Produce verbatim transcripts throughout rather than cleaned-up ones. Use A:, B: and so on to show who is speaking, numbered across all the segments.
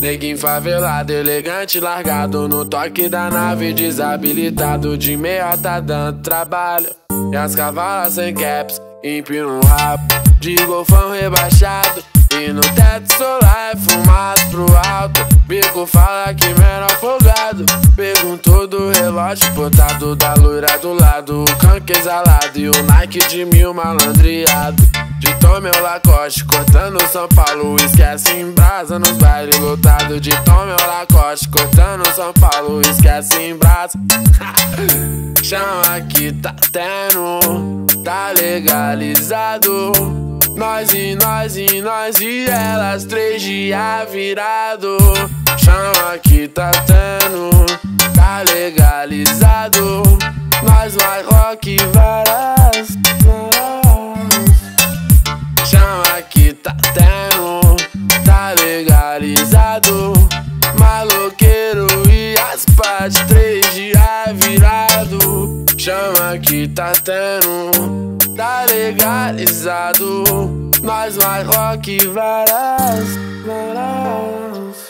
A: Neguinho favelado, elegante, largado no toque da nave, desabilitado de meia tá dando trabalho. E as cavalas sem caps, empina um rabo de golfão rebaixado. E no teto solar é fumado pro alto. Bico fala que menor folgado. Perguntou do relógio botado da loira do lado. O canque exalado e o Nike de mil malandreado. De Tom meu Lacoste, cortando São Paulo. Esquece em brasa nos bailes lotados. De Tom meu Lacoste, cortando São Paulo. Esquece em brasa. Chama que tá tendo, tá legalizado. Nós e nós e nós e elas, três dias virado. Chama que tá tendo, tá legalizado. Nós mais rock varas, varas. Chama que tá tendo, tá legalizado. Maloqueiro e as partes, três dias virado. Chama que tá tendo, tá legalizado. Nós mais rock varas, varas.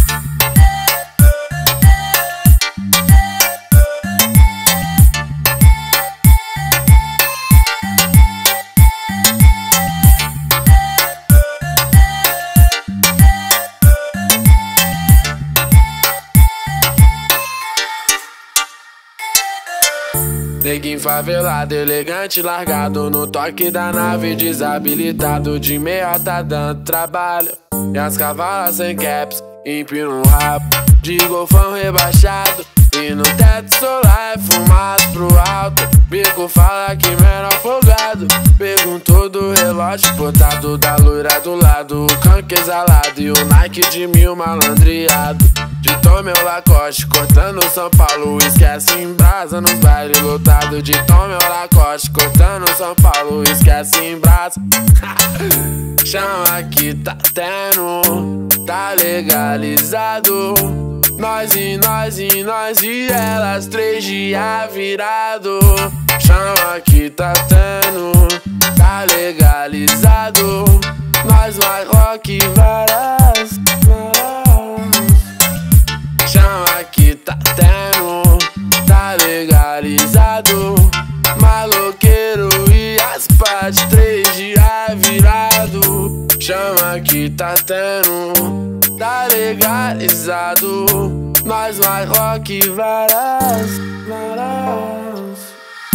A: Neguinho favelado, elegante, largado no toque da nave, desabilitado de meia tá dando trabalho. E as cavalas sem caps, empina um rabo de golfão rebaixado. E no teto solar é fumado pro alto. Bico fala que menor folgado. Perguntou do relógio botado da loira do lado. O canque exalado e o Nike de mil malandreado. De Tom meu Lacoste, cortando São Paulo. Esquece em brasa nos bailes lotados. De Tom meu Lacoste, cortando São Paulo. Esquece em brasa. Chama que tá tendo, tá legalizado. Nós e nós e nós e elas, três dias virado. Chama que tá tendo, tá legalizado. Nós mais rock varas, varas. Chama que tá tendo, tá legalizado. Maloqueiro e as partes, três dias virado. Chama que tá tendo, tá legalizado. Nós mais rock varas, varas.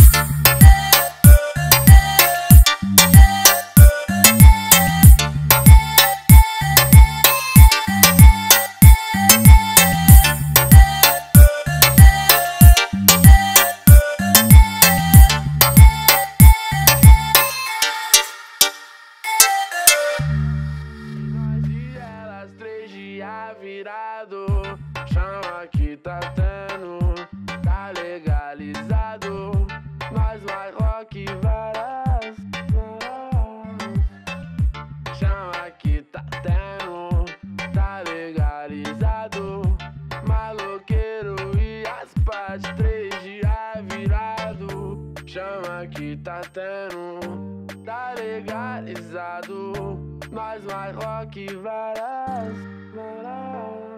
A: Virado, chama que tá tendo, tá legalizado. Nós mais rock varas, varas. Chama que tá tendo, tá legalizado. Maloqueiro e as partes, três dias virado. Chama que tá tendo, tá legalizado. Nós mais rock varas, varas.